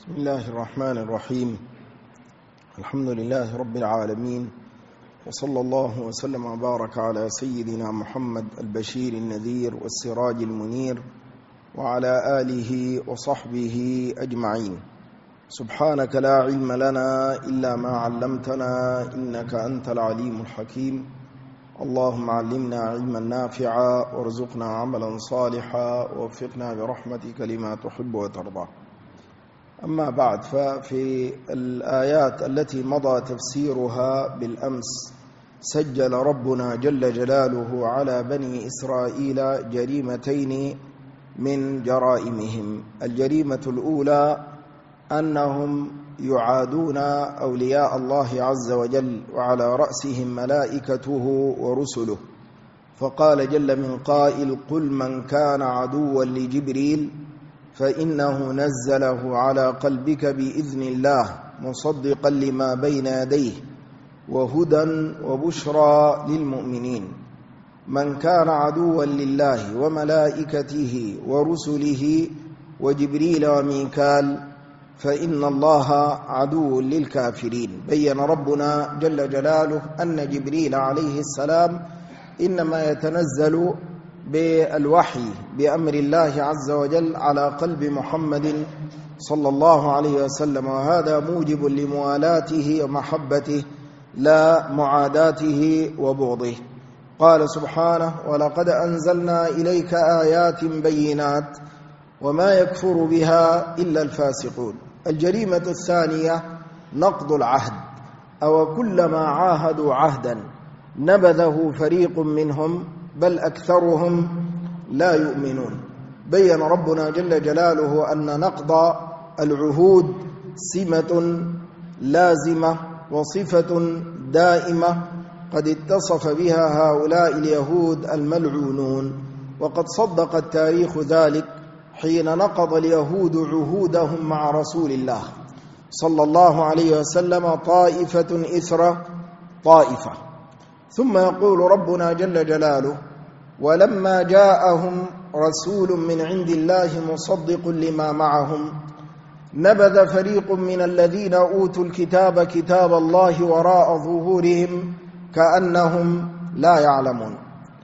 بسم الله الرحمن الرحيم. الحمد لله رب العالمين، وصلى الله وسلم وبارك على سيدنا محمد البشير النذير والسراج المنير وعلى آله وصحبه أجمعين. سبحانك لا علم لنا إلا ما علمتنا إنك أنت العليم الحكيم. اللهم علمنا علما نافعا وارزقنا عملا صالحا ووفقنا برحمتك لما تحب وترضى. أما بعد، ففي الآيات التي مضى تفسيرها بالأمس سجل ربنا جل جلاله على بني إسرائيل جريمتين من جرائمهم. الجريمة الأولى أنهم يعادون أولياء الله عز وجل وعلى رأسهم ملائكته ورسله، فقال جل من قائل: قل من كان عدوا لجبريل فإنه نزله على قلبك بإذن الله مصدقا لما بين يديه وهدى وبشرى للمؤمنين. من كان عدوا لله وملائكته ورسله وجبريل وميكال فإن الله عدو للكافرين. بين ربنا جل جلاله أن جبريل عليه السلام إنما يتنزل بالوحي بأمر الله عز وجل على قلب محمد صلى الله عليه وسلم، وهذا موجب لموالاته ومحبته لا معاداته وبغضه. قال سبحانه: ولقد أنزلنا إليك آيات بينات وما يكفر بها إلا الفاسقون. الجريمة الثانية نقض العهد، أو كلما عاهدوا عهدا نبذه فريق منهم بل أكثرهم لا يؤمنون. بين ربنا جل جلاله أن نقض العهود سمة لازمة وصفة دائمة قد اتصف بها هؤلاء اليهود الملعونون، وقد صدق التاريخ ذلك حين نقض اليهود عهودهم مع رسول الله صلى الله عليه وسلم طائفة إثر طائفة. ثم يقول ربنا جل جلاله: ولما جاءهم رسول من عند الله مصدق لما معهم نبذ فريق من الذين أوتوا الكتاب كتاب الله وراء ظهورهم كأنهم لا يعلمون.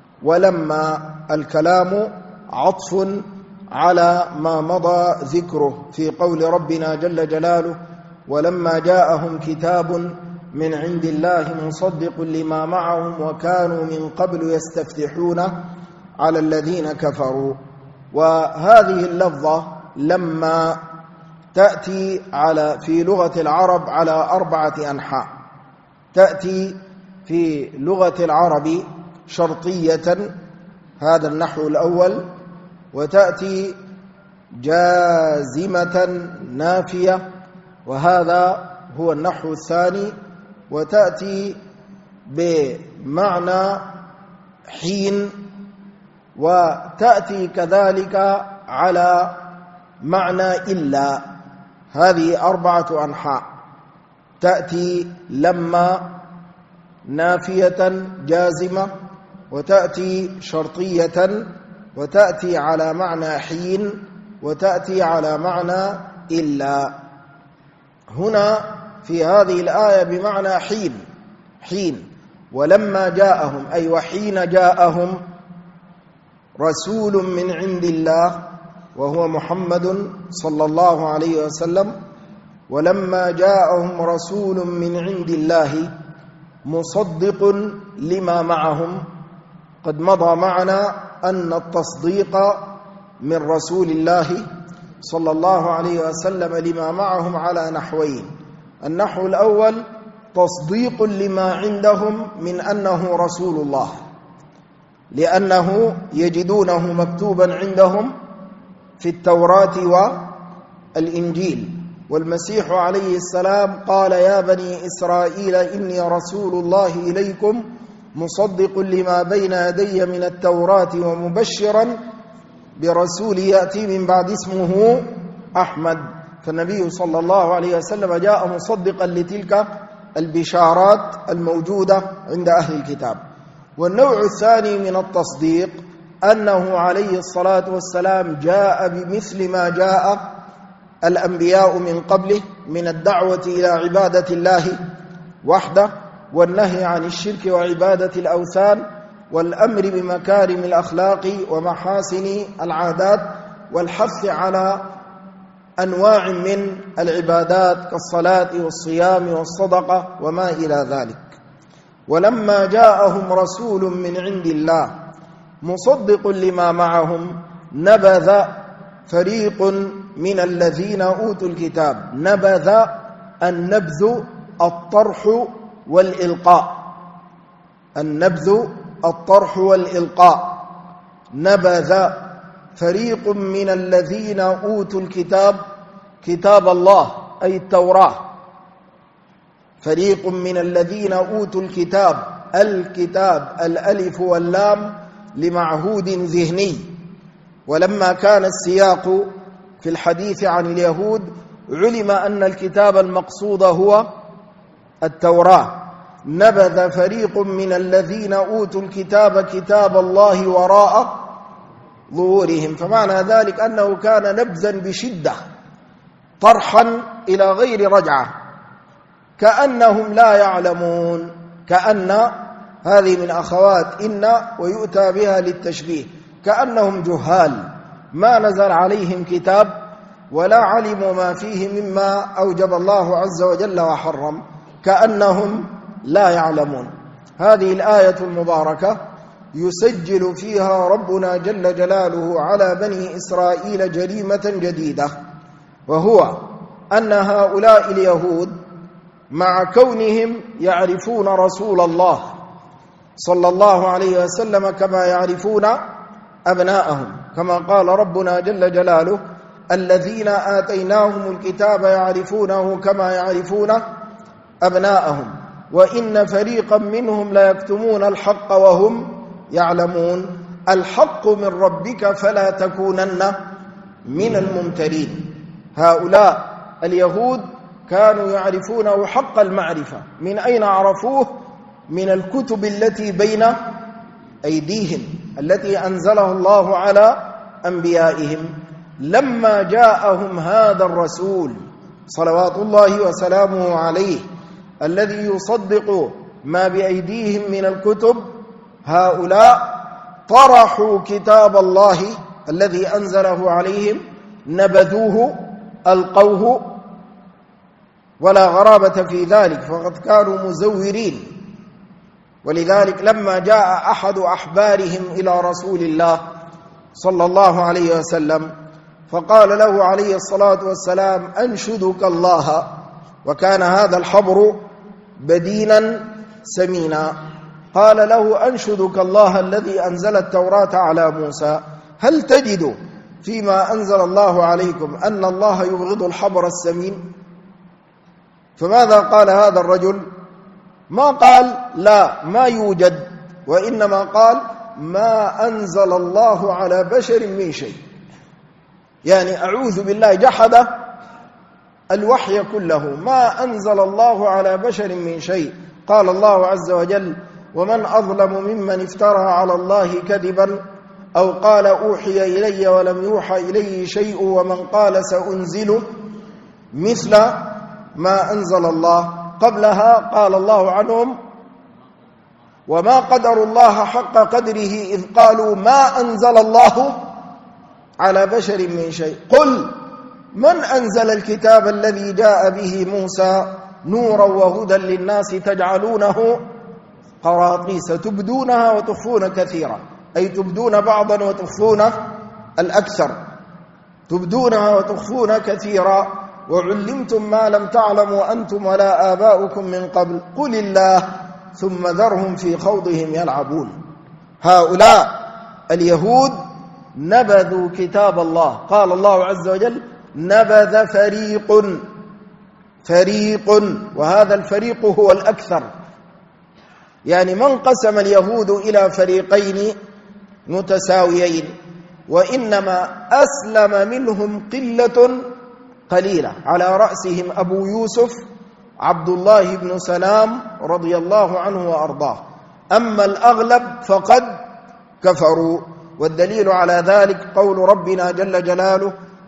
ولما الكلام عطف على ما مضى ذكره في قول ربنا جل جلاله: ولما جاءهم كتاب من عند الله مصدق لما معهم وكانوا من قبل يستفتحون على الذين كفروا. وهذه اللفظة لما تأتي في لغة العرب على 4 أنحاء. تأتي في لغة العرب شرطية، هذا النحو الأول، وتأتي جازمة نافية، وهذا هو النحو الثاني، وتأتي بمعنى حين، وتأتي كذلك على معنى إلا. هذه 4 أنحاء. تأتي لما نافية جازمة، وتأتي شرطية، وتأتي على معنى حين، وتأتي على معنى إلا. هنا في هذه الآية بمعنى حين. ولما جاءهم أي وحين جاءهم رسول من عند الله وهو محمد صلى الله عليه وسلم. ولما جاءهم رسول من عند الله مصدق لما معهم. قد مضى معنا أن التصديق من رسول الله صلى الله عليه وسلم لما معهم على نحوين. النحو الأول تصديق لما عندهم من أنه رسول الله، لأنه يجدونه مكتوبا عندهم في التوراة والإنجيل. والمسيح عليه السلام قال: يا بني إسرائيل إني رسول الله إليكم مصدق لما بين يدي من التوراة ومبشرا برسول يأتي من بعد اسمه أحمد. فالنبي صلى الله عليه وسلم جاء مصدقا لتلك البشارات الموجودة عند أهل الكتاب. والنوع الثاني من التصديق أنه عليه الصلاة والسلام جاء بمثل ما جاء الأنبياء من قبله من الدعوة إلى عبادة الله وحده، والنهي عن الشرك وعبادة الأوثان، والأمر بمكارم الأخلاق ومحاسن العادات، والحث على أنواع من العبادات كالصلاة والصيام والصدقة وما إلى ذلك. ولما جاءهم رسول من عند الله مصدق لما معهم نبذ فريق من الذين أوتوا الكتاب. نبذ، النبذ الطرح والإلقاء، النبذ الطرح والإلقاء. نبذ فريق من الذين أوتوا الكتاب، كتاب الله أي التوراة. فريق من الذين أوتوا الكتاب، الكتاب الألف واللام لمعهود ذهني. ولما كان السياق في الحديث عن اليهود علم أن الكتاب المقصود هو التوراة. نبذ فريق من الذين أوتوا الكتاب كتاب الله وراء ظهورهم. فمعنى ذلك أنه كان نبذا بشدة، طرحا إلى غير رجعة، كأنهم لا يعلمون. كأن هذه من أخوات إن ويؤتى بها للتشبيه، كأنهم جهال ما نزل عليهم كتاب ولا علموا ما فيه مما أوجب الله عز وجل وحرم، كأنهم لا يعلمون. هذه الآية المباركة يسجل فيها ربنا جل جلاله على بني إسرائيل جريمة جديدة، وهو أن هؤلاء اليهود مع كونهم يعرفون رسول الله صلى الله عليه وسلم كما يعرفون أبناءهم، كما قال ربنا جل جلاله الذين آتيناهم الكتاب يعرفونه كما يعرفون أبناءهم وإن فريقا منهم ليكتمون الحق وهم يعلمون. الحق من ربك فلا تكونن من الممترين. هؤلاء اليهود كانوا يعرفونه حق المعرفة. من أين عرفوه؟ من الكتب التي بين أيديهم التي أنزلها الله على أنبيائهم. لما جاءهم هذا الرسول صلوات الله وسلامه عليه الذي يصدق ما بأيديهم من الكتب، هؤلاء طرحوا كتاب الله الذي أنزله عليهم، نبذوه، ألقوه، ولا غرابة في ذلك، فقد كانوا مزورين. ولذلك لما جاء أحد أحبارهم إلى رسول الله صلى الله عليه وسلم فقال له عليه الصلاة والسلام أنشدك الله، وكان هذا الحبر بدينا سمينا، قال له أنشدك الله الذي أنزل التوراة على موسى، هل تجد فيما أنزل الله عليكم أن الله يبغض الحبر السمين؟ فماذا قال هذا الرجل؟ ما قال لا ما يوجد، وإنما قال ما أنزل الله على بشر من شيء. يعني أعوذ بالله، جحد الوحي كله، ما أنزل الله على بشر من شيء. قال الله عز وجل ومن أظلم ممن افترى على الله كذبا أو قال أوحي إلي ولم يوحى إليه شيء ومن قال سأنزل مثل ما أنزل الله. قبلها قال الله عنهم وما قدروا الله حق قدره إذ قالوا ما أنزل الله على بشر من شيء. قل من أنزل الكتاب الذي جاء به موسى نورا وهدى للناس تجعلونه قراطيس تبدونها وتخفون كثيرا، أي تبدون بعضا وتخفون الأكثر، تبدونها وتخفون كثيرا، وعلمتم ما لم تعلموا أنتم ولا آباؤكم من قبل قل الله ثم ذرهم في خوضهم يلعبون. هؤلاء اليهود نبذوا كتاب الله. قال الله عز وجل نبذ فريق، وهذا الفريق هو الأكثر. يعني ما انقسم اليهود إلى فريقين متساويين، وإنما أسلم منهم قلة قليلة، على رأسهم أبو يوسف عبد الله بن سلام رضي الله عنه وأرضاه. أما الأغلب فقد كفروا، والدليل على ذلك قول ربنا جل جلاله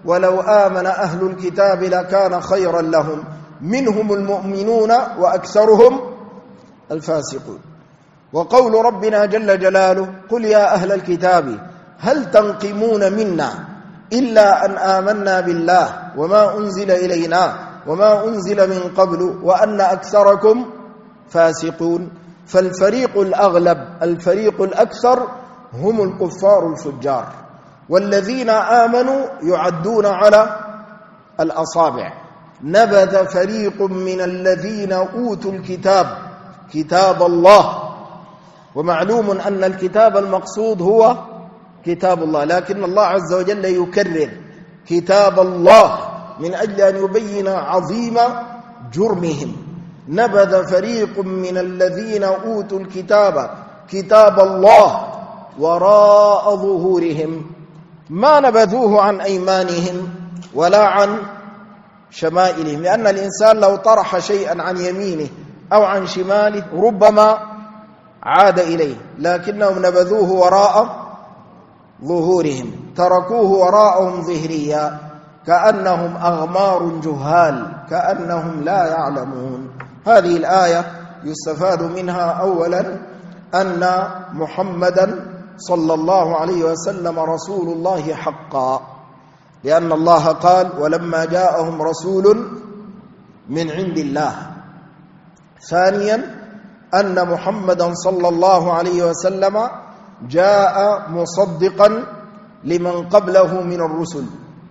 ولو آمن أهل الكتاب لكان خيرا لهم منهم المؤمنون وأكثرهم الفاسقون. وقول ربنا جل جلاله قل يا أهل الكتاب هل تنقمون منا إلا أن آمنا بالله وما أنزل إلينا وما أنزل من قبل وأن أكثركم فاسقون. فالفريق الأغلب الفريق الأكثر هم الكفار الفجار، والذين آمنوا يعدون على الأصابع. نبذ فريق من الذين أوتوا الكتاب كتاب الله، ومعلوم أن الكتاب المقصود هو كتاب الله، لكن الله عز وجل يكرر كتاب الله من أجل أن يبين عظيم جرمهم. نبذ فريق من الذين أوتوا الكتاب كتاب الله وراء ظهورهم، ما نبذوه عن أيمانهم ولا عن شمائلهم، لأن الإنسان لو طرح شيئا عن يمينه أو عن شماله ربما عاد إليه، لكنهم نبذوه وراء ظهورهم، تركوه وراءهم ظهريا كأنهم أغمار جهال كأنهم لا يعلمون. هذه الآية يستفاد منها أولا أن محمدا صلى الله عليه وسلم رسول الله حقا، لأن الله قال ولما جاءهم رسول من عند الله. ثانيا أن محمدا صلى الله عليه وسلم جاء مصدقا لمن قبله من الرسل،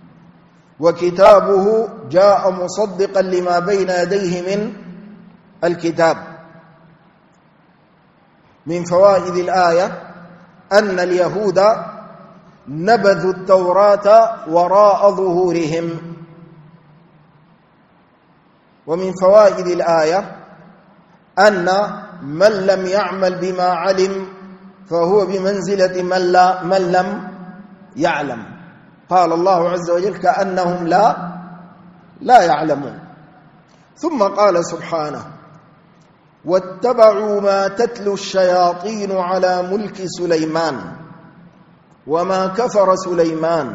وكتابه جاء مصدقا لما بين يديه من الكتاب. من فوائد الآية أن اليهود نبذوا التوراة وراء ظهورهم. ومن فوائد الآية أن من لم يعمل بما علم فهو بمنزلة من لم يعلم. قال الله عز وجل كأنهم لا يعلمون. ثم قال سبحانه واتبعوا ما تتلو الشياطين على ملك سليمان وما كفر سليمان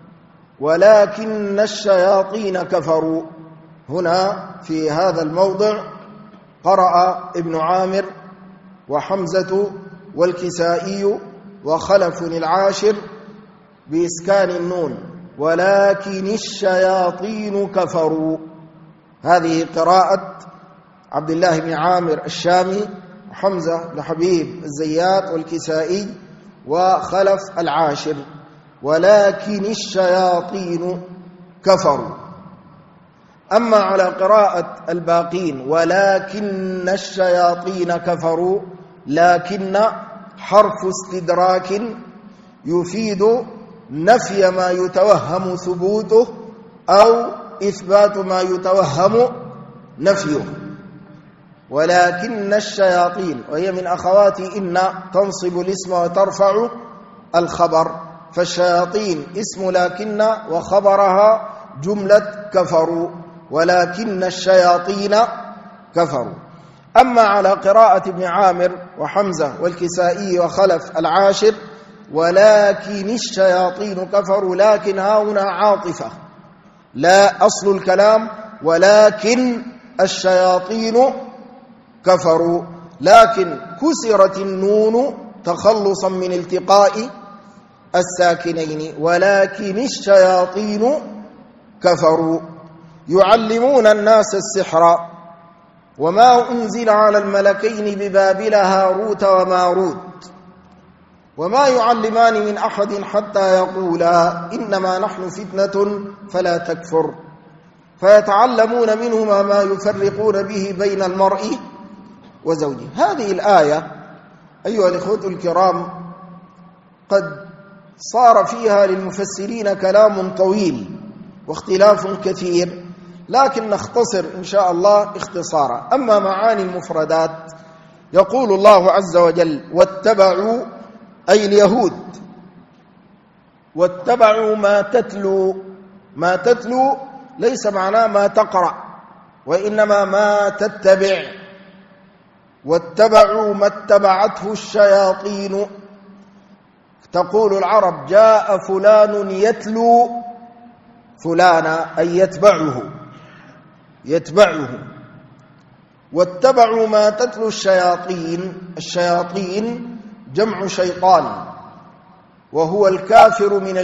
ولكن الشياطين كفروا. هنا في هذا الموضع قرأ ابن عامر وحمزة والكسائي وخلف العاشر بإسكان النون ولكن الشياطين كفروا. هذه قراءة عبد الله بن عامر الشامي وحمزة بن حبيب الزيات والكسائي وخلف العاشر ولكن الشياطين كفروا. أما على قراءة الباقين ولكن الشياطين كفروا، لكن حرف استدراك يفيد نفي ما يتوهم ثبوته أو إثبات ما يتوهم نفيه. ولكن الشياطين وهي من أخوات إن تنصب الاسم وترفع الخبر، فالشياطين اسم لكن وخبرها جملة كفروا ولكن الشياطين كفروا. أما على قراءة ابن عامر وحمزة والكسائي وخلف العاشر ولكن الشياطين كفروا، لكن هاهنا عاطفة، لا أصل الكلام ولكن الشياطين كفروا، لكن كسرت النون تخلصا من التقاء الساكنين ولكن الشياطين كفروا يعلمون الناس السحر وما أنزل على الملكين ببابل هاروت وماروت وما يعلمان من أحد حتى يقولا إنما نحن فتنة فلا تكفر فيتعلمون منهما ما يفرقون به بين المرء وزوجه. هذه الآية أيها الإخوة الكرام قد صار فيها للمفسرين كلام طويل واختلاف كثير، لكن نختصر إن شاء الله اختصارا. أما معاني المفردات يقول الله عز وجل واتبعوا أي اليهود واتبعوا ما تتلو ليس معناه ما تقرأ وإنما ما تتبع. واتبعوا ما اتبعته فلانا أي يتبعه. واتبعوا ما تتلو الشياطين جمع شيطان، وهو الكافر من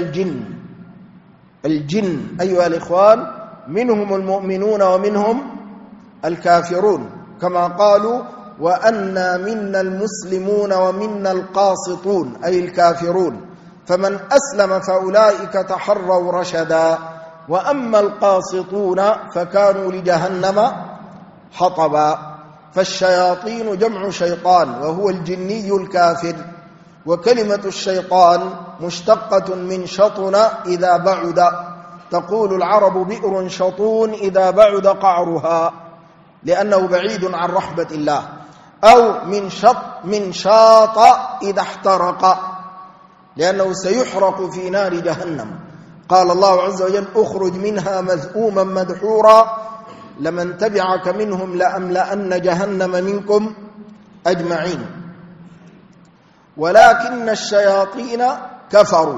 الجن أيها الإخوان، منهم المؤمنون ومنهم الكافرون، كما قالوا وأنا منا المسلمون ومنا القاسطون أي الكافرون، فمن أسلم فأولئك تحروا رشدا، وأما القاسطون فكانوا لجهنم حطبا. فالشياطين جمع شيطان وهو الجني الكافر. وكلمة الشيطان مشتقة من شطن إذا بعد، تقول العرب بئر شطون إذا بعد قعرها، لأنه بعيد عن رحمة الله، أو من شاط إذا احترق، لأنه سيحرق في نار جهنم. قال الله عز وجل اخرج منها مذءوما مدحورا لمن تبعك منهم لأملأن جهنم منكم أجمعين. ولكن الشياطين كفروا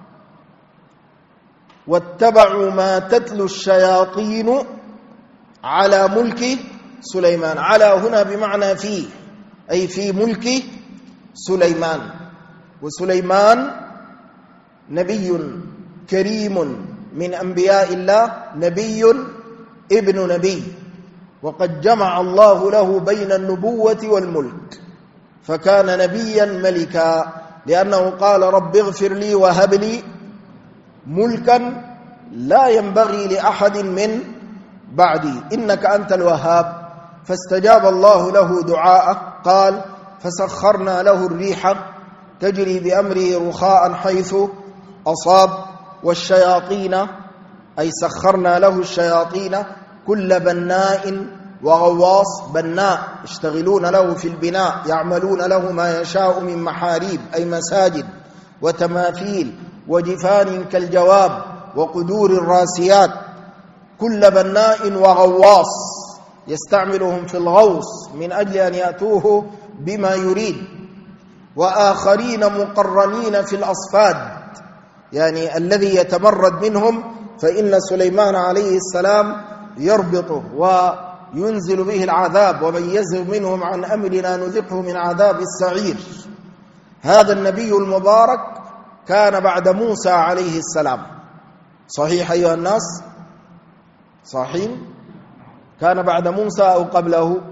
واتبعوا ما تتلو الشياطين على ملك سليمان. على هنا بمعنى في، أي في ملك سليمان. وسليمان نبي كريم من أنبياء الله، نبي ابن نبي، وقد جمع الله له بين النبوة والملك، فكان نبيا ملكا، لأنه قال رب اغفر لي وهب لي ملكا لا ينبغي لأحد من بعدي إنك أنت الوهاب. فاستجاب الله له دعاءه، قال فسخرنا له الريح تجري بأمره رخاء حيث أصاب، والشياطين أي سخرنا له الشياطين كل بناء وغواص. بناء يشتغلون له في البناء، يعملون له ما يشاء من محاريب أي مساجد وتماثيل وجفان كالجواب وقدور الراسيات. كل بناء وغواص يستعملهم في الغوص من أجل أن يأتوه بما يريد. وآخرين مقرنين في الأصفاد، يعني الذي يتمرد منهم فإن سليمان عليه السلام يربطه وينزل به العذاب، ومن يزغ منهم عن أمرنا نذقه من عذاب السعير. هذا النبي المبارك كان بعد موسى عليه السلام، صحيح أيها الناس؟ صحيح؟ كان بعد موسى أو قبله؟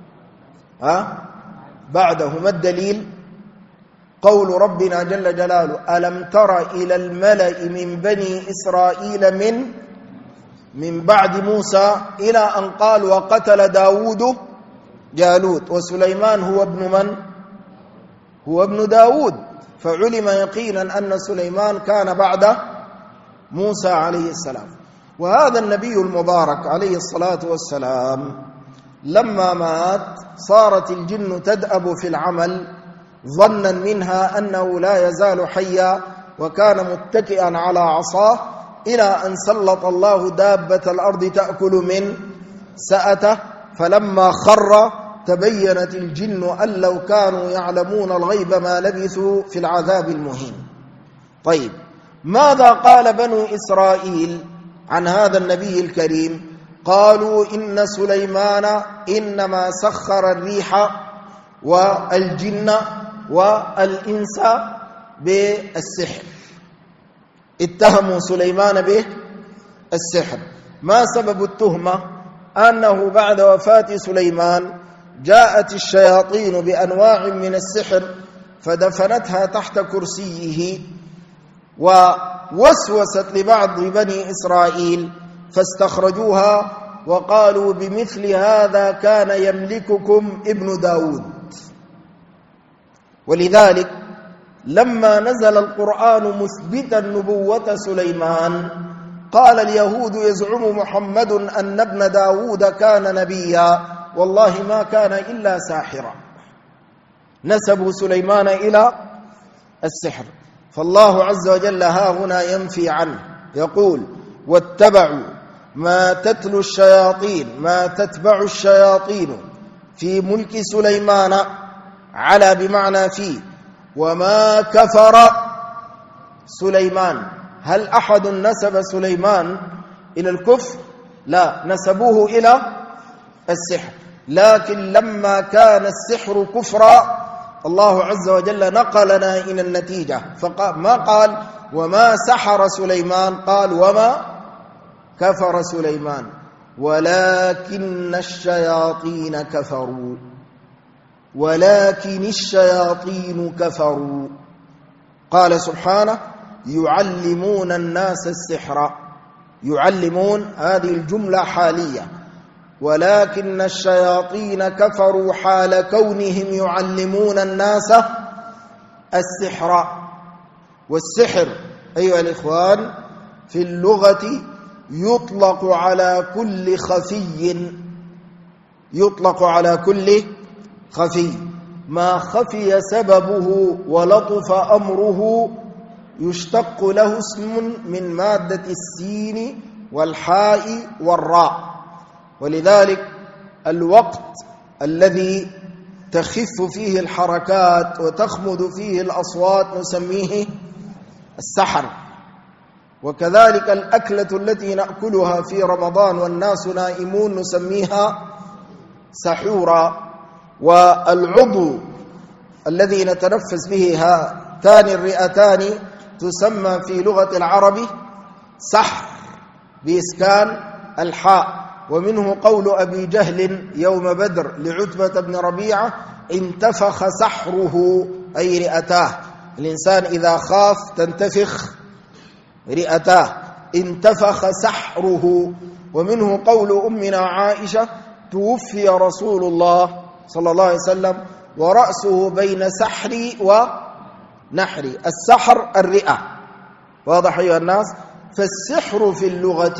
بعده. ما الدليل؟ قول ربنا جل جلاله ألم تر إلى الملأ من بني إسرائيل من بعد موسى إلى أن قال وقتل داود جالوت. وسليمان هو ابن من؟ هو ابن داود، فعلم يقينا أن سليمان كان بعد موسى عليه السلام. وهذا النبي المبارك عليه الصلاة والسلام لما مات صارت الجن تدأب في العمل ظنا منها أنه لا يزال حيا، وكان متكئا على عصاه إلى أن سلط الله دابة الأرض تأكل من سأته، فلما خر تبينت الجن أن لو كانوا يعلمون الغيب ما لبثوا في العذاب المهين. طيب، ماذا قال بنو إسرائيل عن هذا النبي الكريم؟ قالوا إن سليمان إنما سخر الريح والجن والإنس بالسحر، اتهموا سليمان بالسحر. ما سبب التهمة؟ أنه بعد وفاة سليمان جاءت الشياطين بأنواع من السحر فدفنتها تحت كرسيه، ووسوست لبعض بني إسرائيل فاستخرجوها وقالوا بمثل هذا كان يملككم ابن داود. ولذلك لما نزل القرآن مثبتا نبوة سليمان قال اليهود يزعم محمد أن ابن داود كان نبيا، والله ما كان إلا ساحرا. نسبوا سليمان إلى السحر، فالله عز وجل ها هنا ينفي عنه، يقول واتبعوا ما تتلو الشياطين، ما تتبع الشياطين في ملك سليمان، على بمعنى فيه. وما كفر سليمان، هل أحد نسب سليمان إلى الكفر؟ لا، نسبوه إلى السحر. لكن لما كان السحر كفرا الله عز وجل نقلنا إلى النتيجة، ما قال وما سحر سليمان، قال وما كفر سليمان ولكن الشياطين كفروا، ولكن الشياطين كفروا. قال سبحانه يعلمون الناس السحر، يعلمون هذه الجملة حالية، ولكن الشياطين كفروا حال كونهم يعلمون الناس السحر. والسحر أيها الإخوان في اللغة يطلق على كل خفي، يطلق على كل خفي، ما خفي سببه ولطف أمره يشتق له اسم من مادة السين والحاء والراء. ولذلك الوقت الذي تخف فيه الحركات وتخمد فيه الأصوات نسميه السحر. وكذلك الأكلة التي نأكلها في رمضان والناس نائمون نسميها سحورا. والعضو الذي نتنفس به هاتان الرئتان تسمى في لغة العرب سحر بإسكان الحاء. ومنه قول أبي جهل يوم بدر لعتبة بن ربيعة انتفخ سحره أي رئتاه. الإنسان إذا خاف تنتفخ رئتاه، انتفخ سحره. ومنه قول أمنا عائشة توفي رسول الله صلى الله عليه وسلم ورأسه بين سحري ونحري. السحر الرئة، واضح أيها الناس؟ فالسحر في اللغة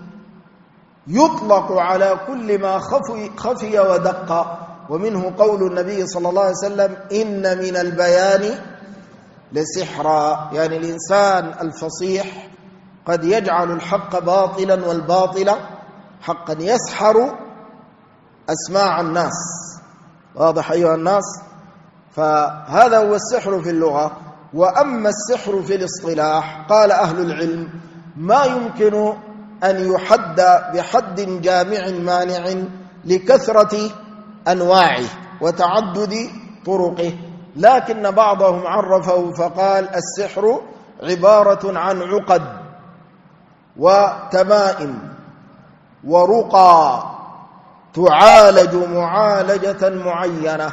يطلق على كل ما خفي ودق. ومنه قول النبي صلى الله عليه وسلم إن من البيان لسحرا، يعني الإنسان الفصيح قد يجعل الحق باطلا والباطل حقا، يسحر أسماع الناس. واضح أيها الناس؟ فهذا هو السحر في اللغة. وأما السحر في الاصطلاح قال أهل العلم ما يمكن أن يحد بحد جامع مانع لكثرة أنواعه وتعدد طرقه، لكن بعضهم عرفه فقال السحر عبارة عن عقد وتمائم ورقى تعالج معالجة معينة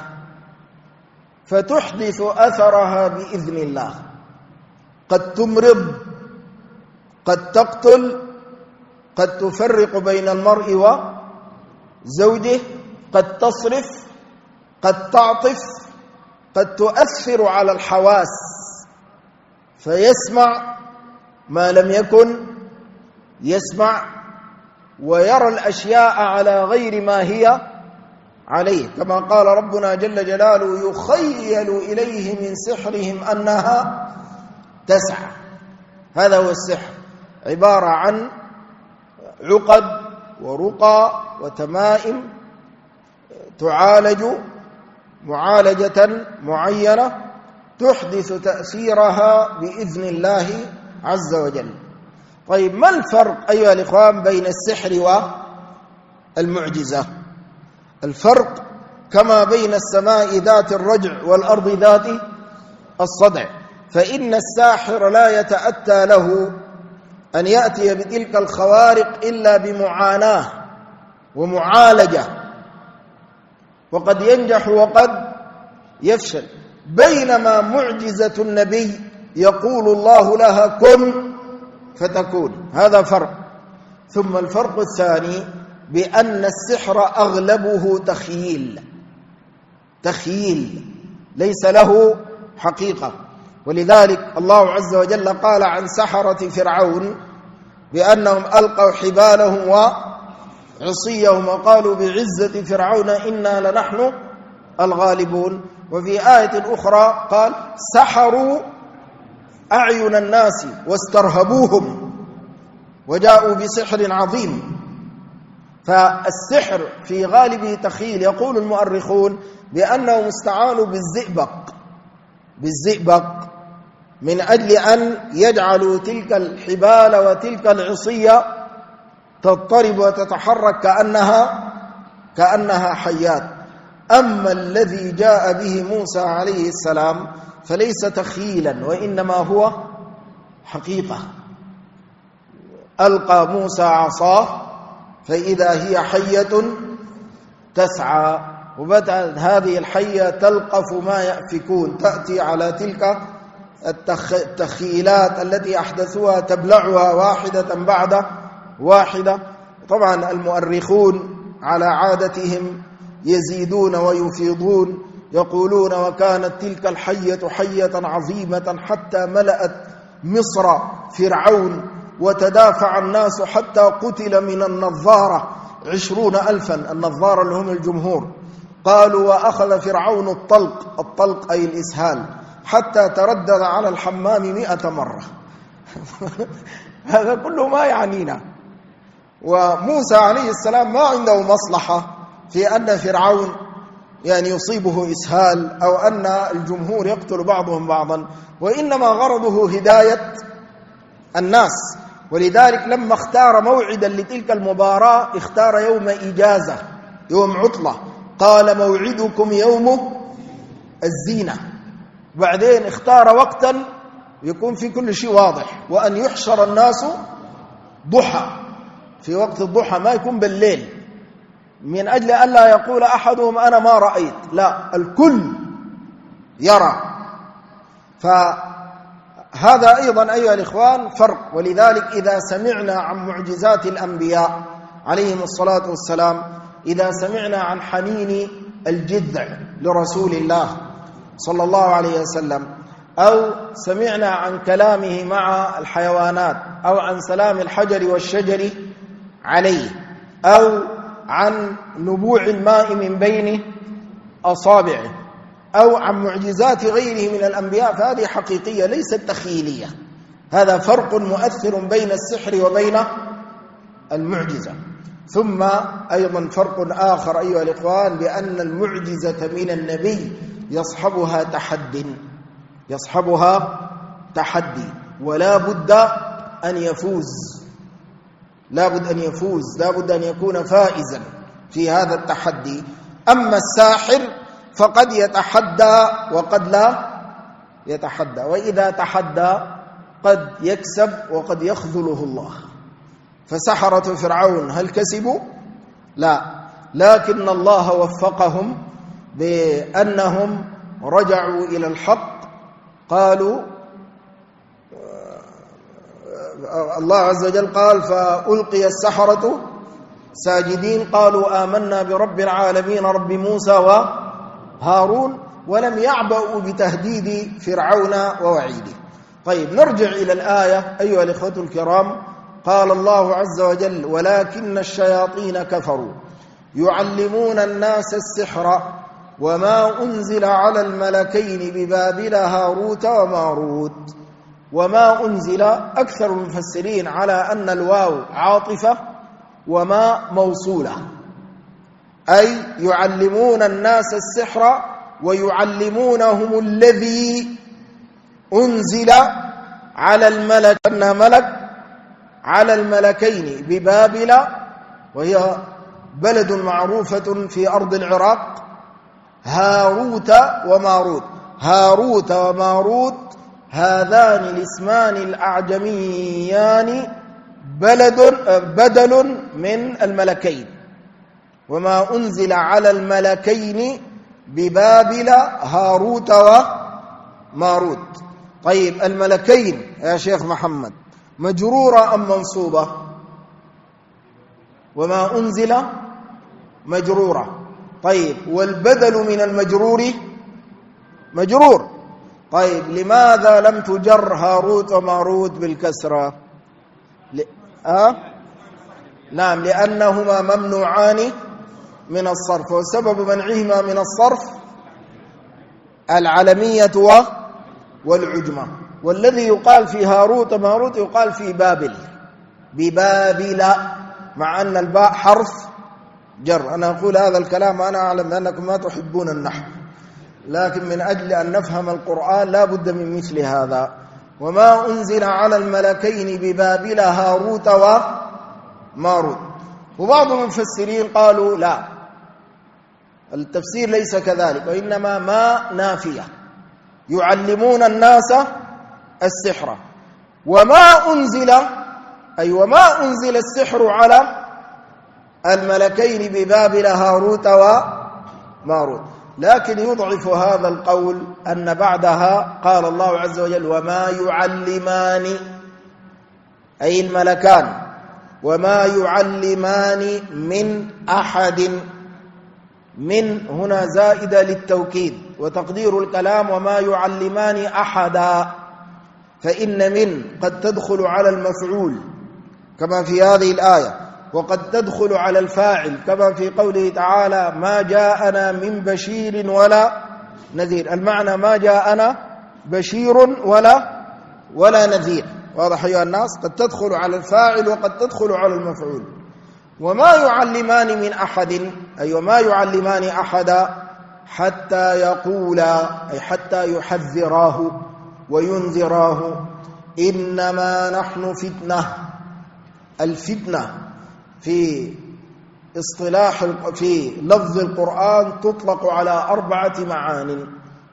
فتحدث أثرها بإذن الله، قد تمرض، قد تقتل، قد تفرق بين المرء وزوجه، قد تصرف، قد تعطف، قد تؤثر على الحواس فيسمع ما لم يكن يسمع، ويرى الأشياء على غير ما هي عليه، كما قال ربنا جل جلاله يخيل إليه من سحرهم أنها تسعى. هذا هو السحر، عبارة عن عقد ورقى وتمائم تعالج معالجة معينة تحدث تأثيرها بإذن الله عز وجل. طيب ما الفرق أيها الإخوان بين السحر والمعجزة؟ الفرق كما بين السماء ذات الرجع والأرض ذات الصدع، فإن الساحر لا يتأتى له أن يأتي بتلك الخوارق إلا بمعاناة ومعالجة، وقد ينجح وقد يفشل، بينما معجزة النبي يقول الله لها كن فتكون. هذا فرق. ثم الفرق الثاني بأن السحر أغلبه تخييل ليس له حقيقة. ولذلك الله عز وجل قال عن سحرة فرعون بأنهم ألقوا حبالهم وعصيهم وقالوا بعزة فرعون إنا لنحن الغالبون. وفي آية أخرى قال سحروا أعين الناس واسترهبوهم وجاءوا بسحر عظيم. فالسحر في غالبه تخيل. يقول المؤرخون بأنهم استعانوا بالزئبق. من أجل أن يجعلوا تلك الحبال وتلك العصية تضطرب وتتحرك كأنها حيات. أما الذي جاء به موسى عليه السلام فليس تخيلا وإنما هو حقيقة. ألقى موسى عصاه فإذا هي حية تسعى، وبدأت هذه الحية تلقف ما يأفكون، تأتي على تلك التخيلات التي أحدثوها تبلعها واحدة بعد واحدة. طبعا المؤرخون على عادتهم يزيدون ويفيضون، يقولون وكانت تلك الحية حية عظيمة حتى ملأت مصر فرعون، وتدافع الناس حتى قتل من النظارة 20,000، النظارة اللي هم الجمهور. قالوا وأخذ فرعون الطلق أي الإسهال حتى تردد على الحمام 100 مرة. هذا كله ما يعنينا. وموسى عليه السلام ما عنده مصلحة في أن فرعون يعني يصيبه إسهال أو أن الجمهور يقتل بعضهم بعضا، وإنما غرضه هداية الناس. ولذلك لما اختار موعدا لتلك المباراة اختار يوم إجازة، يوم عطلة، قال موعدكم يوم الزينة. بعدين اختار وقتا يكون في كل شيء واضح، وأن يحشر الناس ضحى، في وقت الضحى ما يكون بالليل، من أجل أن لا يقول أحدهم أنا ما رأيت، لا، الكل يرى. فهذا أيضا أيها الإخوان فرق. ولذلك إذا سمعنا عن معجزات الأنبياء عليهم الصلاة والسلام، إذا سمعنا عن حنين الجذع لرسول الله صلى الله عليه وسلم، أو سمعنا عن كلامه مع الحيوانات، أو عن سلام الحجر والشجر عليه، أو عن نبوع الماء من بين أصابعه، أو عن معجزات غيره من الأنبياء، فهذه حقيقية ليست تخيلية. هذا فرق مؤثر بين السحر وبين المعجزة. ثم أيضا فرق آخر أيها الإخوان، بأن المعجزة من النبي يصحبها تحدي، ولا بد أن يفوز، لا بد أن يكون فائزا في هذا التحدي. أما الساحر فقد يتحدى وقد لا يتحدى، وإذا تحدى قد يكسب وقد يخذله الله. فسحرة فرعون هل كسبوا؟ لا، لكن الله وفقهم بأنهم رجعوا إلى الحق. قالوا الله عز وجل قال فألقي السحرة ساجدين قالوا آمنا برب العالمين رب موسى وهارون، ولم يعبأوا بتهديد فرعون ووعيده. طيب نرجع إلى الآية أيها الإخوة الكرام. قال الله عز وجل ولكن الشياطين كفروا يعلمون الناس السحر وما أنزل على الملكين ببابل هاروت وماروت. وما أنزل، أكثر المفسرين على أن الواو عاطفة وما موصولة، أي يعلمون الناس السحر ويعلمونهم الذي أنزل على ملك على الملكين ببابل، وهي بلد معروفة في أرض العراق، هاروت وماروت. هاروت وماروت هذان الاسمان الأعجميان بدل من الملكين. وما أنزل على الملكين ببابل هاروت وماروت. طيب الملكين يا شيخ محمد مجرورة أم منصوبة؟ وما أنزل مجرورة. طيب والبدل من المجرور مجرور. طيب لماذا لم تجر هاروت وماروت بالكسرة؟ نعم، لأنهما ممنوعان من الصرف، وسبب منعهما من الصرف العلمية والعجمة. والذي يقال في هاروت وماروت يقال في بابل، ببابل، مع أن الباء حرف جر. أنا أقول هذا الكلام وأنا أعلم أنكم ما تحبون النحو، لكن من أجل أن نفهم القرآن لا بد من مثل هذا. وما أنزل على الملكين ببابل هاروت وماروت. وبعض المفسرين قالوا لا، التفسير ليس كذلك، وإنما ما نافية، يعلمون الناس السحر. وما أنزل أي وما أنزل السحر على الملكين ببابل هاروت وماروت. لكن يضعف هذا القول أن بعدها قال الله عز وجل وما يعلمان، أي الملكان، وما يعلمان من أحد. من هنا زائدة للتوكيد، وتقدير الكلام وما يعلمان أحدا، فإن من قد تدخل على المفعول كما في هذه الآية، وقد تدخل على الفاعل كما في قوله تعالى ما جاءنا من بشير ولا نذير. المعنى ما جاءنا بشير ولا نذير. واضح أيها الناس؟ قد تدخل على الفاعل وقد تدخل على المفعول. وما يعلمان من أحد، أي وما يعلمان أحدا حتى يقولا، أي حتى يحذراه وينذراه إنما نحن فتنة. الفتنة في اصطلاح في لفظ القرآن تطلق على 4 معان.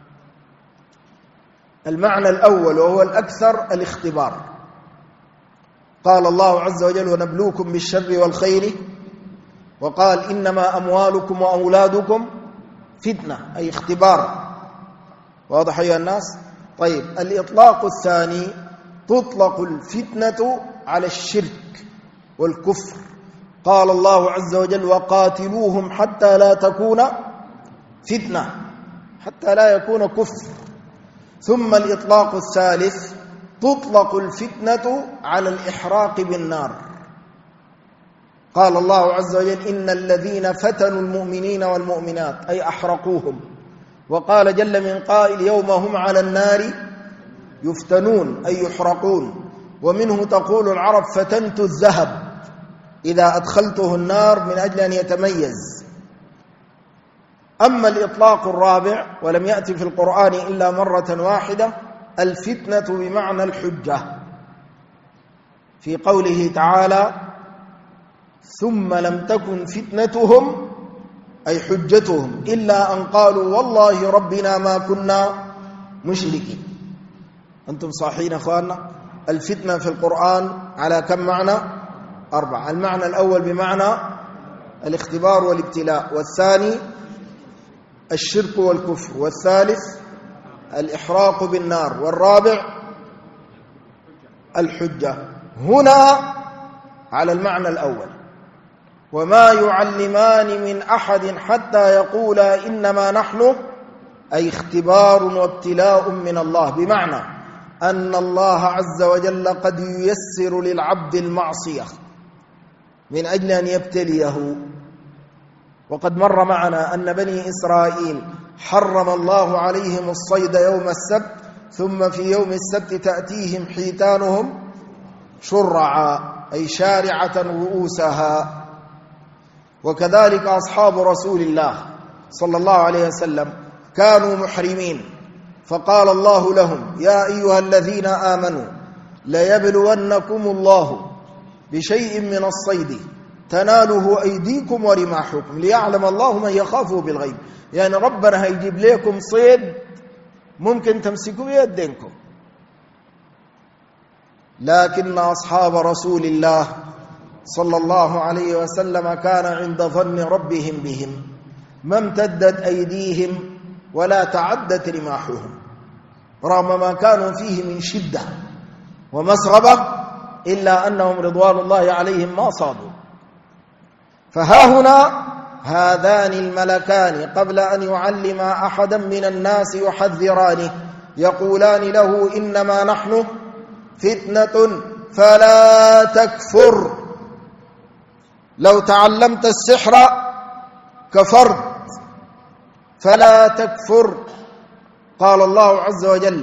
المعنى الأول وهو الأكثر الاختبار، قال الله عز وجل ونبلوكم بالشر والخير، وقال إنما أموالكم وأولادكم فتنة، أي اختبار. واضح أيها الناس؟ طيب، الإطلاق الثاني تطلق الفتنة على الشرك والكفر، قال الله عز وجل وقاتلوهم حتى لا تكون فتنة، حتى لا يكون كفر. ثم الإطلاق الثالث تطلق الفتنة على الإحراق بالنار، قال الله عز وجل إن الذين فتنوا المؤمنين والمؤمنات أي أحرقوهم. وقال جل من قائل يوم هم على النار يفتنون أي يحرقون. ومنه تقول العرب فتنت الذهب إذا أدخلته النار من أجل أن يتميز. أما الإطلاق الرابع ولم يأتي في القرآن إلا مرة واحدة، الفتنة بمعنى الحجة، في قوله تعالى ثم لم تكن فتنتهم أي حجتهم إلا أن قالوا والله ربنا ما كنا مشركين. أنتم صاحين أخواننا؟ الفتنة في القرآن على كم معنى؟ 4. المعنى الأول بمعنى الاختبار والابتلاء، والثاني الشرك والكفر، والثالث الإحراق بالنار، والرابع الحجة. هنا على المعنى الأول وما يعلمان من أحد حتى يقولا إنما نحن أي اختبار وابتلاء من الله، بمعنى أن الله عز وجل قد ييسر للعبد المعصية من أجل أن يبتليه. وقد مر معنا أن بني إسرائيل حرم الله عليهم الصيد يوم السبت، ثم في يوم السبت تأتيهم حيتانهم شرعا أي شارعة رؤوسها. وكذلك أصحاب رسول الله صلى الله عليه وسلم كانوا محرمين، فقال الله لهم يا أيها الذين آمنوا ليبلونكم الله بشيء من الصيد تناله أيديكم ورماحكم ليعلم الله من يخافه بالغيب. يعني ربنا هيجيب لكم صيد ممكن تمسكوا بيدينكم، لكن أصحاب رسول الله صلى الله عليه وسلم كان عند ظن ربهم بهم، ما امتدت أيديهم ولا تعدت رماحهم رغم ما كانوا فيه من شدة ومسغبة، إلا أنهم رضوان الله عليهم ما صابوا. فها هنا هذان الملكان قبل أن يعلم أحدا من الناس يحذرانه، يقولان له إنما نحن فتنة فلا تكفر. لو تعلمت السحر كفرت، فلا تكفر. قال الله عز وجل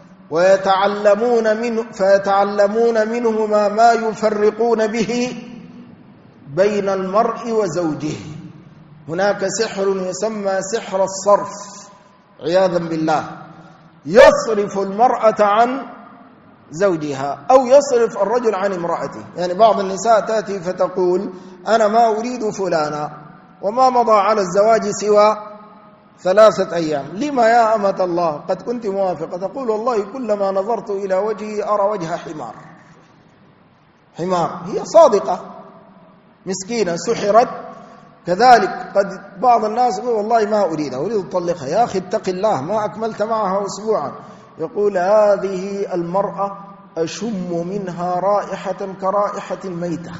فيتعلمون منهما ما يفرقون به بين المرء وزوجه. هناك سحر يسمى سحر الصرف عياذا بالله، يصرف المرأة عن زوجها، أو يصرف الرجل عن امرأته. يعني بعض النساء تأتي فتقول أنا ما أريد فلانا وما مضى على الزواج سوى 3 أيام، لما يا أمة الله قد كنت موافقة؟ تقول والله كلما نظرت إلى وجهه أرى وجه حمار. هي صادقة مسكينة سحرت. كذلك قد بعض الناس يقول والله ما أريد أطلقها. يا أخي اتق الله، ما أكملت معها أسبوعا. يقول هذه المرأة أشم منها رائحة كرائحة الميتة،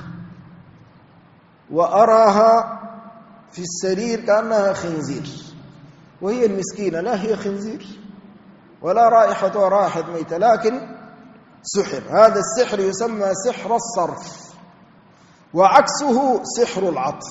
وأراها في السرير كأنها خنزير، وهي المسكينة لا هي خنزير ولا رائحة رائحة ميتة، لكن سحر. هذا السحر يسمى سحر الصرف، وعكسه سحر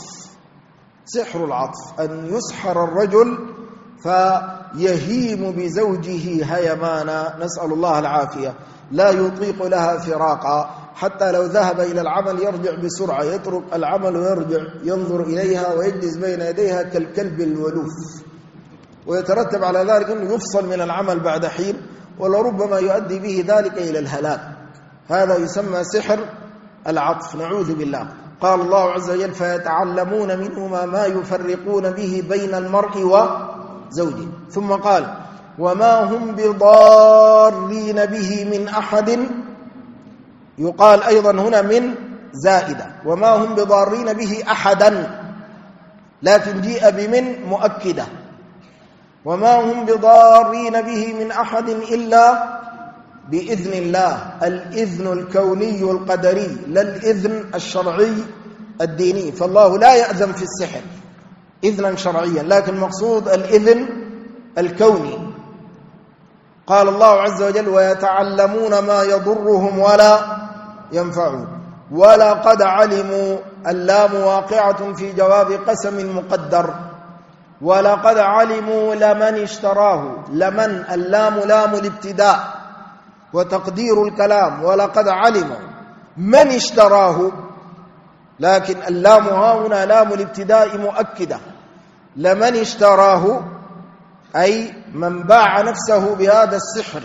العطف أن يسحر الرجل فيهيم بزوجه هيمانا، نسأل الله العافية، لا يطيق لها فراقا، حتى لو ذهب إلى العمل يرجع بسرعة، يترك العمل ويرجع ينظر إليها ويجلس بين يديها كالكلب الولوف، ويترتب على ذلك أنه يفصل من العمل بعد حين، ولربما يؤدي به ذلك إلى الهلاك. هذا يسمى سحر العطف، نعوذ بالله. قال الله عز وجل فيتعلمون منهما ما يفرقون به بين المرء وزوجه، ثم قال وما هم بضارين به من أحد. يقال أيضا هنا من زائدة، وما هم بضارين به أحدا، لكن جيء بمن مؤكدة، وما هم بضارين به من أحد إلا بإذن الله، الإذن الكوني القدري لا الإذن الشرعي الديني. فالله لا يأذن في السحر إذنا شرعيا، لكن مقصود الإذن الكوني. قال الله عز وجل ويتعلمون ما يضرهم ولا ينفعهم. ولقد علموا، اللام واقعة في جواب قسم مقدر، ولقد علموا لمن اشتراه، لمن اللام لام الابتداء وتقدير الكلام، ولقد علموا من اشتراه، لكن اللام هنا لام الابتداء مؤكدة، لمن اشتراه أي من باع نفسه بهذا السحر،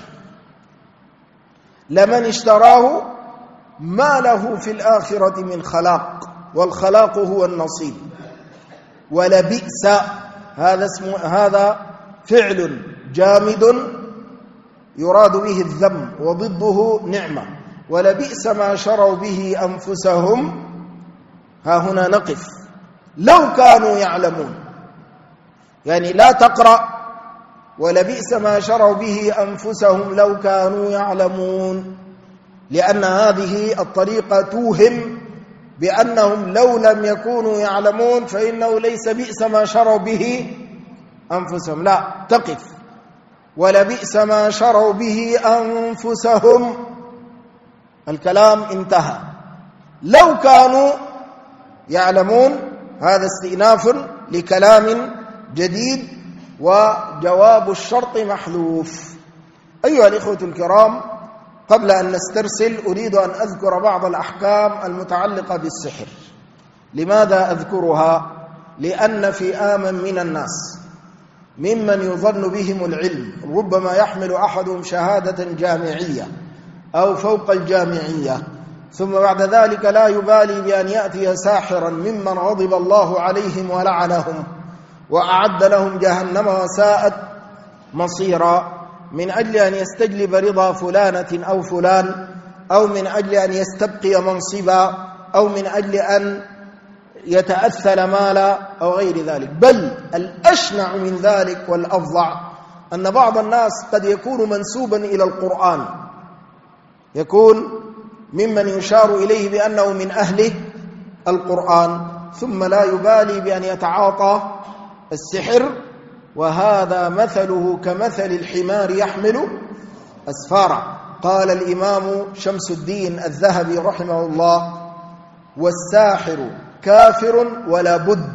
لمن اشتراه ما له في الآخرة من خلاق، والخلاق هو النصيب. ولبئس، هذا فعل جامد يراد به الذم وضده نعمة. ولبئس ما شروا به أنفسهم، ها هنا نقف، لو كانوا يعلمون. يعني لا تقرأ ولبئس ما شروا به أنفسهم لو كانوا يعلمون، لأن هذه الطريقة توهم بأنهم لو لم يكونوا يعلمون فإنه ليس بئس ما شروا به أنفسهم. لا، تقف، ولبئس ما شروا به أنفسهم، الكلام انتهى. لو كانوا يعلمون، هذا استئناف لكلام جديد، وجواب الشرط محذوف. أيها الإخوة الكرام، قبل أن نسترسل أريد أن أذكر بعض الأحكام المتعلقة بالسحر. لماذا أذكرها؟ لأن فئاما من الناس ممن يظن بهم العلم، ربما يحمل أحدهم شهادة جامعية أو فوق الجامعية، ثم بعد ذلك لا يبالي بأن يأتي ساحرا ممن غضب الله عليهم ولعنهم وأعد لهم جهنم وساءت مصيرا، من أجل أن يستجلب رضا فلانة أو فلان، أو من أجل أن يستبقي منصبا، أو من أجل أن يتأثل مالا أو غير ذلك. بل الأشنع من ذلك والأفظع أن بعض الناس قد يكون منسوبا إلى القرآن، يكون ممن يشار إليه بأنه من أهل القرآن، ثم لا يبالي بأن يتعاطى السحر، وهذا مثله كمثل الحمار يحمل أسفارا. قال الإمام شمس الدين الذهبي رحمه الله والساحر كافر ولا بد،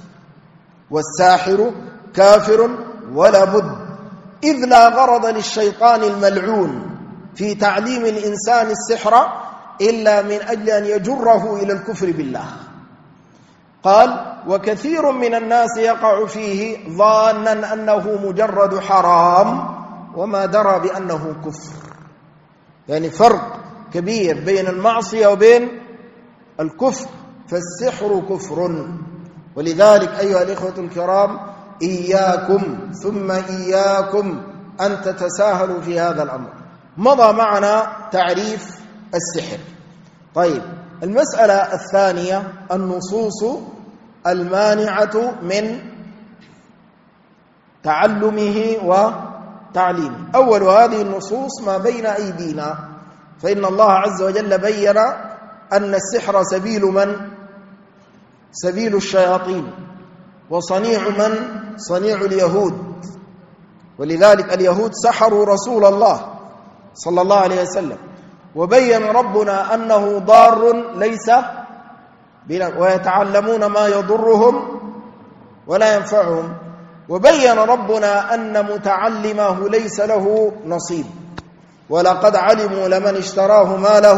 والساحر كافر ولا بد، إذ لا غرض للشيطان الملعون في تعليم الإنسان السحر إلا من أجل أن يجره إلى الكفر بالله. قال وكثير من الناس يقع فيه ظانا أنه مجرد حرام وما درى بأنه كفر. يعني فرق كبير بين المعصية وبين الكفر، فالسحر كفر. ولذلك أيها الإخوة الكرام إياكم ثم إياكم أن تتساهلوا في هذا الأمر. مضى معنا تعريف السحر. طيب، المسألة الثانية النصوص المانعة من تعلمه وتعليمه. أول هذه النصوص ما بين أيدينا، فإن الله عز وجل بين أن السحر سبيل من؟ سبيل الشياطين، وصنيع من؟ صنيع اليهود. ولذلك اليهود سحروا رسول الله صلى الله عليه وسلم، وبين ربنا أنه ضار ليس ويتعلمون ما يضرهم ولا ينفعهم، وبين ربنا أن متعلمه ليس له نصيب، ولقد علموا لمن اشتراه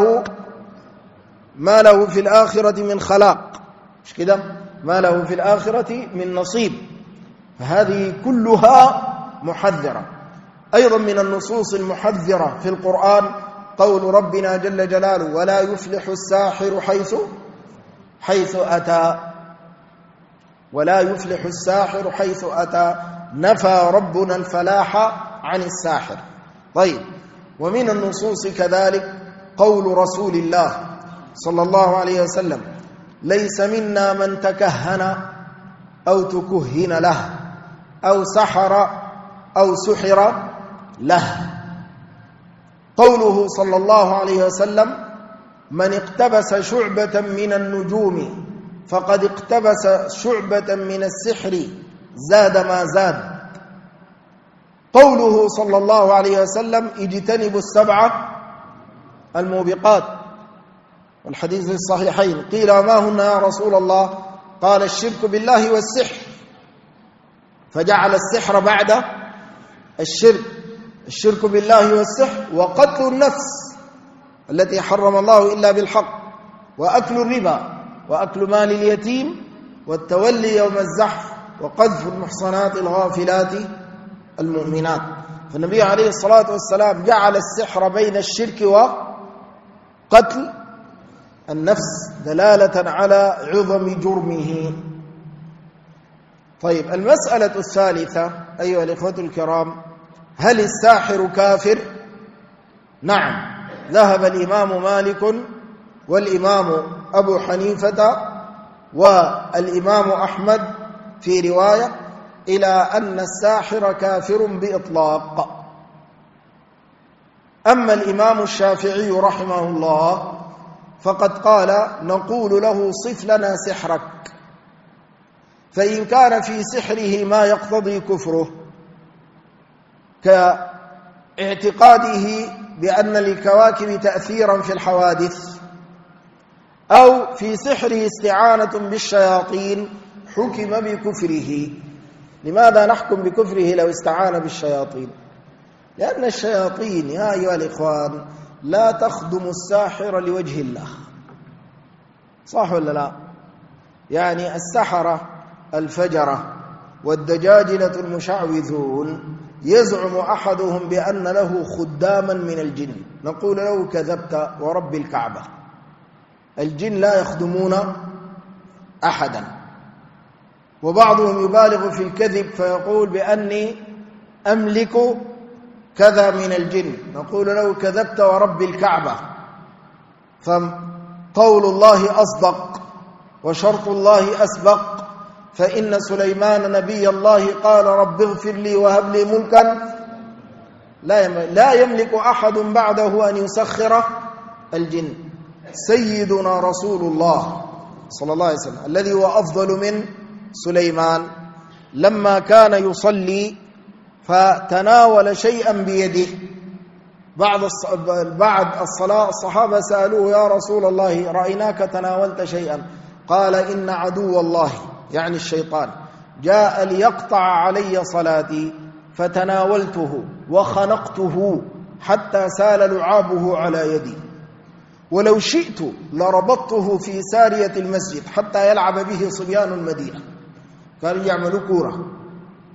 ما له في الآخرة من خلاق، مش كده؟ ما له في الآخرة من نصيب. فهذه كلها محذرة. أيضا من النصوص المحذرة في القرآن قول ربنا جل جلاله: ولا يفلح الساحر حيث أتى. ولا يفلح الساحر حيث أتى، نفى ربنا الفلاح عن الساحر. طيب، ومن النصوص كذلك قول رسول الله صلى الله عليه وسلم: ليس منا من تكهن أو تكهن له أو سحر أو سحر له. قوله صلى الله عليه وسلم: من اقتبس شعبة من النجوم فقد اقتبس شعبة من السحر زاد ما زاد. قوله صلى الله عليه وسلم: اجتنبوا السبعة الموبقات، والحديث في الصحيحين. قيل: ما هن يا رسول الله؟ قال: الشرك بالله والسحر، فجعل السحر بعد الشرك بالله والسحر، وقتل النفس التي حرم الله إلا بالحق، وأكل الربا، وأكل مال اليتيم، والتولي يوم الزحف، وقذف المحصنات الغافلات المؤمنات. فالنبي عليه الصلاة والسلام جعل السحر بين الشرك وقتل النفس دلالة على عظم جرمه. طيب، المسألة الثالثة أيها الإخوة الكرام: هل الساحر كافر؟ نعم، ذهب الإمام مالك والإمام أبو حنيفة والإمام أحمد في رواية إلى أن الساحر كافر بإطلاق. أما الإمام الشافعي رحمه الله فقد قال: نقول له صف لنا سحرك، فإن كان في سحره ما يقتضي كفره كاعتقاده بأن للكواكب تأثيرا في الحوادث، أو في سحره استعانة بالشياطين، حكم بكفره. لماذا نحكم بكفره لو استعان بالشياطين؟ لأن الشياطين يا أيها الإخوان لا تخدم الساحر لوجه الله، صح ولا لا؟ يعني السحرة الفجرة والدجاجلة المشعوذون يزعم أحدهم بأن له خداما من الجن، نقول له: كذبت ورب الكعبة، الجن لا يخدمون أحدا. وبعضهم يبالغ في الكذب فيقول بأني أملك كذا من الجن، نقول له: كذبت ورب الكعبة، فقول الله أصدق وشرط الله أسبق، فإن سليمان نبي الله قال: رب اغفر لي وهب لي ملكا لا يملك أحد بعده أن يسخر الجن. سيدنا رسول الله صلى الله عليه وسلم الذي هو أفضل من سليمان لما كان يصلي فتناول شيئا بيده، بعد الصلاة الصحابة سألوه: يا رسول الله رأيناك تناولت شيئا، قال: إن عدو الله يعني الشيطان جاء ليقطع علي صلاتي فتناولته وخنقته حتى سال لعابه على يدي، ولو شئت لربطته في سارية المسجد حتى يلعب به صبيان المدينة، كانوا يعملوا كورة،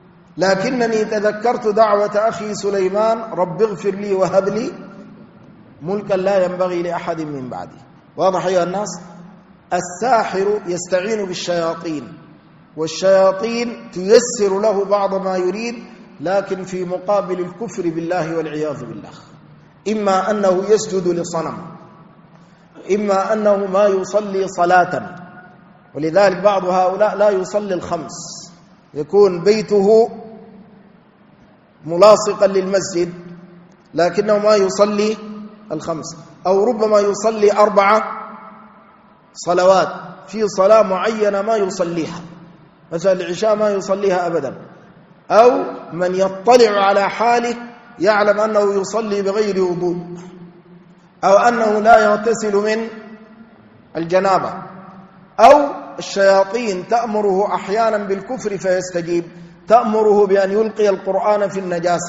لكنني تذكرت دعوة أخي سليمان: رب اغفر لي وهب لي ملكا لا ينبغي لأحد من بعده. واضح أيها الناس؟ الساحر يستعين بالشياطين، والشياطين تيسر له بعض ما يريد، لكن في مقابل الكفر بالله والعياذ بالله. إما أنه يسجد لصنم، إما أنه ما يصلي صلاة. ولذلك بعض هؤلاء لا يصلي الخمس، يكون بيته ملاصقا للمسجد لكنه ما يصلي الخمس، أو ربما يصلي 4 صلوات، في صلاة معينة ما يصليها، مثلا العشاء ما يصليها أبدا. أو من يطلع على حاله يعلم أنه يصلي بغير وضوء، أو أنه لا يغتسل من الجنابة، أو الشياطين تأمره أحيانا بالكفر فيستجيب، تأمره بأن يلقي القرآن في النجاسة،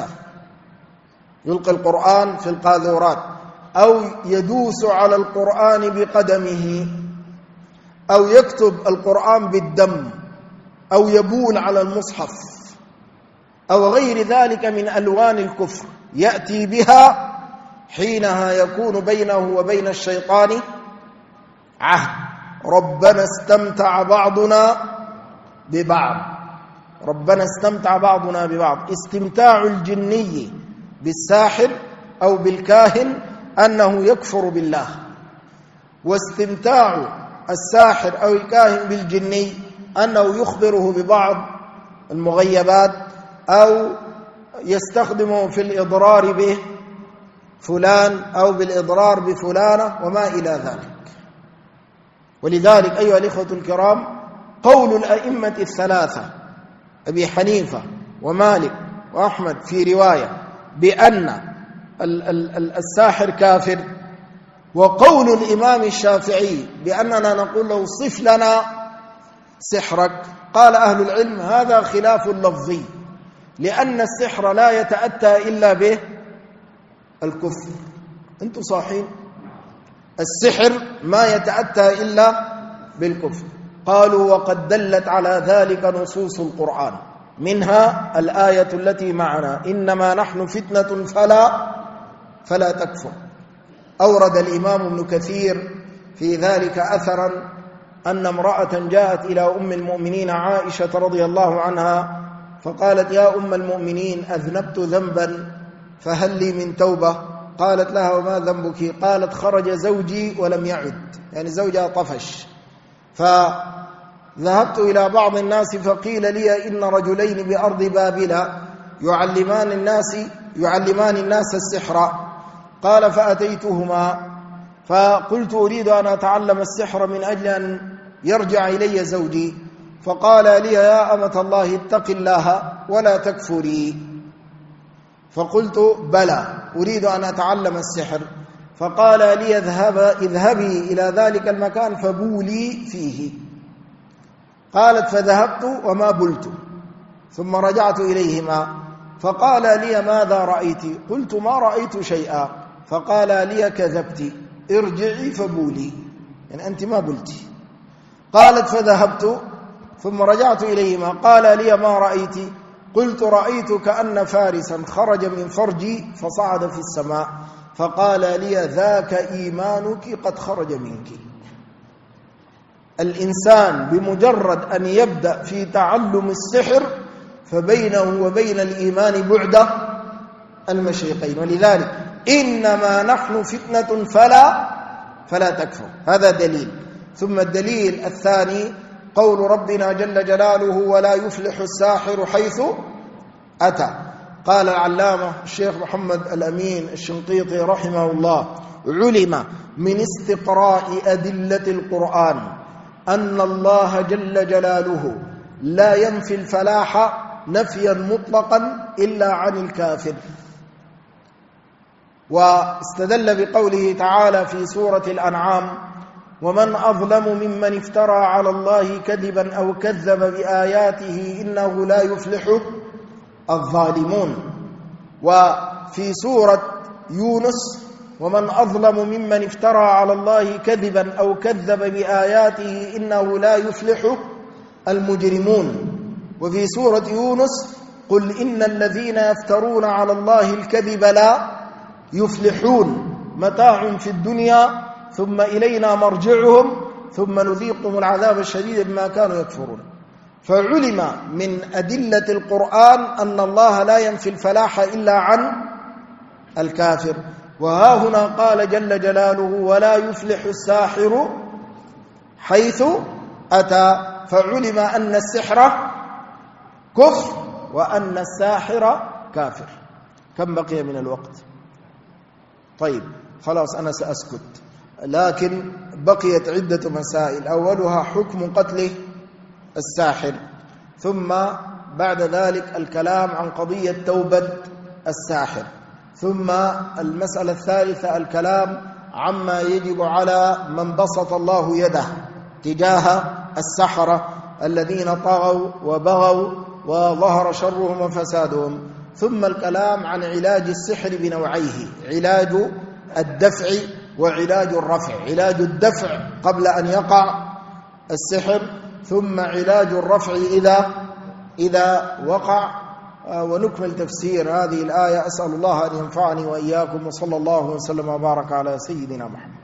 يلقي القرآن في القاذورات، أو يدوس على القرآن بقدمه، أو يكتب القرآن بالدم، أو يبول على المصحف، أو غير ذلك من ألوان الكفر يأتي بها. حينها يكون بينه وبين الشيطان عهد. ربنا استمتع بعضنا ببعض، ربنا استمتع بعضنا ببعض. استمتاع الجني بالساحر أو بالكاهن أنه يكفر بالله، واستمتاع الساحر أو الكاهن بالجني أنه يخبره ببعض المغيبات، أو يستخدمه في الإضرار به فلان أو بالإضرار بفلانة وما إلى ذلك. ولذلك أيها الإخوة الكرام، قول الأئمة الثلاثة أبي حنيفة ومالك وأحمد في رواية بأن الساحر كافر، وقول الإمام الشافعي بأننا نقول له صف لنا سحرك، قال أهل العلم هذا خلاف لفظي، لأن السحر لا يتأتى إلا به الكفر. أنتم صاحين؟ السحر ما يتأتى إلا بالكفر. قالوا وقد دلت على ذلك نصوص القرآن، منها الآية التي معنا إنما نحن فتنة فلا تكفر. أورد الإمام ابن كثير في ذلك أثرا أن امرأة جاءت إلى أم المؤمنين عائشة رضي الله عنها فقالت يا أم المؤمنين أذنبت ذنبا فهل لي من توبة؟ قالت لها وما ذنبك؟ قالت خرج زوجي ولم يعد، يعني زوجها طفش. فذهبت إلى بعض الناس فقيل لي إن رجلين بأرض بابل يعلمان الناس السحر. قال فأتيتهما فقلت أريد أن أتعلم السحر من أجل أن يرجع إلي زوجي، فقال لي يا أمة الله اتق الله ولا تكفري. فقلت بلى أريد أن أتعلم السحر. فقال لي اذهبي إلى ذلك المكان فبولي فيه. قالت فذهبت وما بلت، ثم رجعت إليهما فقال لي ماذا رأيت؟ قلت ما رأيت شيئا. فقال لي كذبت، ارجعي فبولي، يعني أنت ما بلتي. قالت فذهبت ثم رجعت إليهما قال لي ما رأيت؟ قلت رأيت كأن فارسا خرج من فرجي فصعد في السماء. فقال لي ذاك إيمانك قد خرج منك. الإنسان بمجرد أن يبدأ في تعلم السحر فبينه وبين الإيمان بعد المشرقين. ولذلك إنما نحن فتنة فلا تكفر، هذا دليل. ثم الدليل الثاني قول ربنا جل جلاله ولا يفلح الساحر حيث أتى. قال العلامة الشيخ محمد الأمين الشنقيطي رحمه الله علم من استقراء أدلة القرآن أن الله جل جلاله لا ينفي الفلاح نفيا مطلقا إلا عن الكافر. واستدل بقوله تعالى في سورة الأنعام ومن أظلم ممن افترى على الله كذبا أو كذب بآياته إنه لا يفلح الظالمون. وفي سورة يونس ومن أظلم ممن افترى على الله كذبا أو كذب بآياته إنه لا يفلح المجرمون. وفي سورة يونس قل إن الذين يفترون على الله الكذب لا يفلحون. متاع في الدنيا ثم إلينا مرجعهم ثم نذيقهم العذاب الشديد بما كانوا يكفرون. فعلم من أدلة القرآن أن الله لا ينفي الفلاح إلا عن الكافر. وها هنا قال جل جلاله ولا يفلح الساحر حيث أتى. فعلم أن السحر كفر وأن الساحر كافر. كم بقي من الوقت؟ طيب خلاص أنا سأسكت، لكن بقيت عدة مسائل. أولها حكم قتله الساحر، ثم بعد ذلك الكلام عن قضية توبة الساحر، ثم المسألة الثالثة الكلام عما يجب على من بسط الله يده تجاه السحرة الذين طغوا وبغوا وظهر شرهم وفسادهم، ثم الكلام عن علاج السحر بنوعيه: علاج الدفع وعلاج الرفع. علاج الدفع قبل أن يقع السحر، ثم علاج الرفع إذا وقع. ونكمل تفسير هذه الآية. أسأل الله أن ينفعني وإياكم، وصلى الله وسلم وبارك على سيدنا محمد.